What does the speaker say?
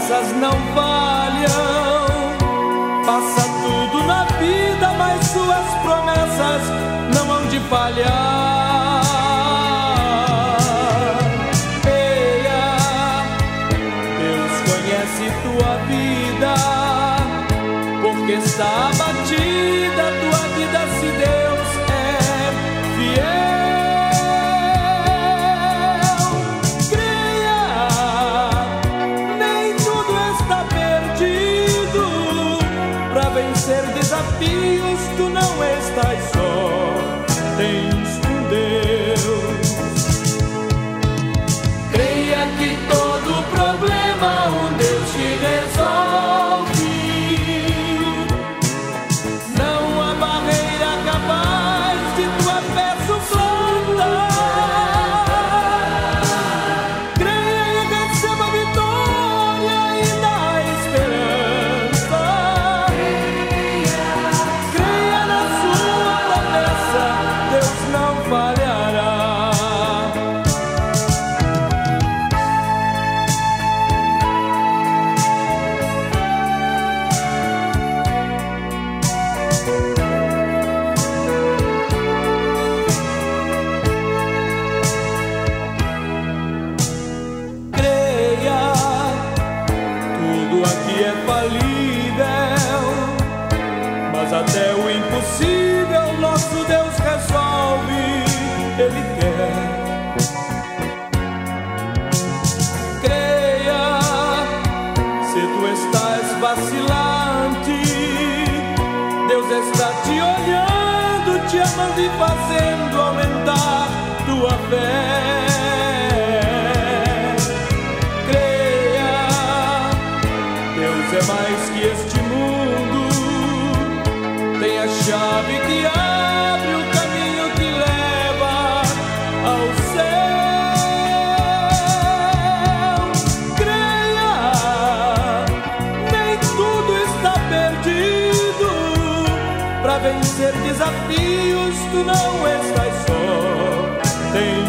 promessas não falham. Passa tudo na vida, mas suas promessas não hão de falhar. Eia, Deus conhece tua vida, porque está abatida tua vida se Deus é fiel. Creia, nem tudo está perdido. Para vencer desafios tu não estás só, tens um Deus. Creia que todo problema um Deus te resolve. Não há barreira capaz de tua fé suplantar. Creia e receba a vitória e dá esperança. Creia na sua promessa, Deus não falhará. Creia, tudo aqui é falível, mas até o impossível nosso Deus resolve, Ele quer. Creia, se tu estás vacilante, Deus está te olhando, te amando e fazendo aumentar tua fé. Creia, Deus é mais que este mundo, tem a chave que abre o caminho que leva ao céu. Creia, nem tudo está perdido. Para vencer desafios tu não estás só, tem